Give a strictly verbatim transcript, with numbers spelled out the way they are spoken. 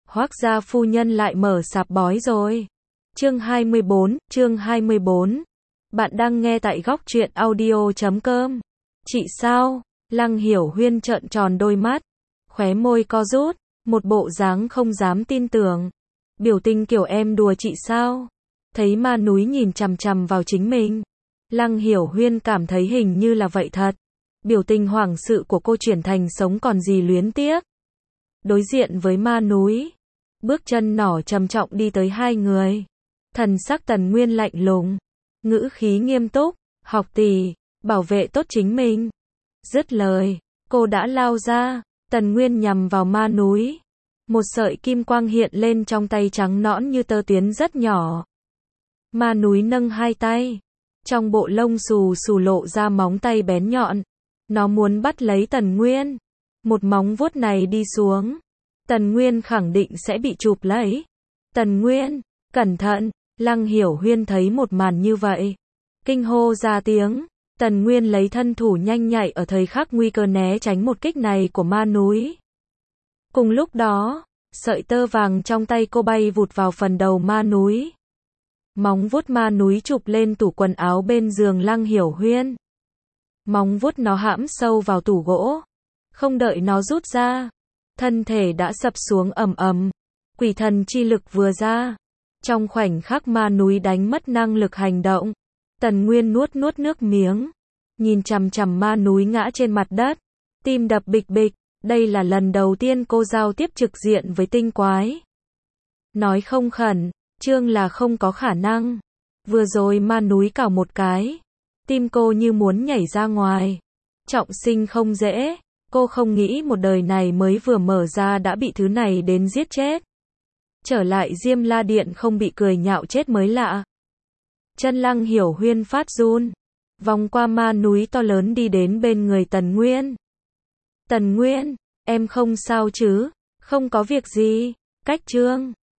Hoác gia phu nhân lại mở sạp bói rồi. Chương hai mươi bốn, chương hai mươi bốn. Bạn đang nghe tại góc truyện audio chấm com. Chị sao? Lăng Hiểu Huyên trợn tròn đôi mắt, khóe môi co rút, một bộ dáng không dám tin tưởng. Biểu tình kiểu em đùa chị sao? Thấy ma núi nhìn chằm chằm vào chính mình. Lăng Hiểu Huyên cảm thấy hình như là vậy thật. Biểu tình hoảng sự của cô chuyển thành sống còn gì luyến tiếc. Đối diện với ma núi, bước chân nỏ trầm trọng đi tới hai người. Thần sắc Tần Nguyên lạnh lùng, ngữ khí nghiêm túc, học tỷ, bảo vệ tốt chính mình. Dứt lời, cô đã lao ra. Tần Nguyên nhằm vào ma núi. Một sợi kim quang hiện lên trong tay trắng nõn như tơ tuyến rất nhỏ. Ma núi nâng hai tay, trong bộ lông xù xù lộ ra móng tay bén nhọn. Nó muốn bắt lấy Tần Nguyên. Một móng vuốt này đi xuống, Tần Nguyên khẳng định sẽ bị chụp lấy. Tần Nguyên, cẩn thận. Lăng Hiểu Huyên thấy một màn như vậy, kinh hô ra tiếng. Tần Nguyên lấy thân thủ nhanh nhạy ở thời khắc nguy cơ né tránh một kích này của ma núi. Cùng lúc đó, sợi tơ vàng trong tay cô bay vụt vào phần đầu ma núi. Móng vuốt ma núi chụp lên tủ quần áo bên giường Lăng Hiểu Huyên. Móng vuốt nó hãm sâu vào tủ gỗ. Không đợi nó rút ra, thân thể đã sập xuống ầm ầm. Quỷ thần chi lực vừa ra, trong khoảnh khắc ma núi đánh mất năng lực hành động. Tần Nguyên nuốt nuốt nước miếng, nhìn chằm chằm ma núi ngã trên mặt đất, tim đập bịch bịch. Đây là lần đầu tiên cô giao tiếp trực diện với tinh quái. Nói không khẩn, trương là không có khả năng. Vừa rồi ma núi cào một cái, tim cô như muốn nhảy ra ngoài. Trọng sinh không dễ, cô không nghĩ một đời này mới vừa mở ra đã bị thứ này đến giết chết. Trở lại Diêm La Điện không bị cười nhạo chết mới lạ. Chân Lăng Hiểu Huyên phát run, vòng qua ma núi to lớn đi đến bên người Tần Nguyên. Tần Nguyên, em không sao chứ? Không có việc gì. Cách trương,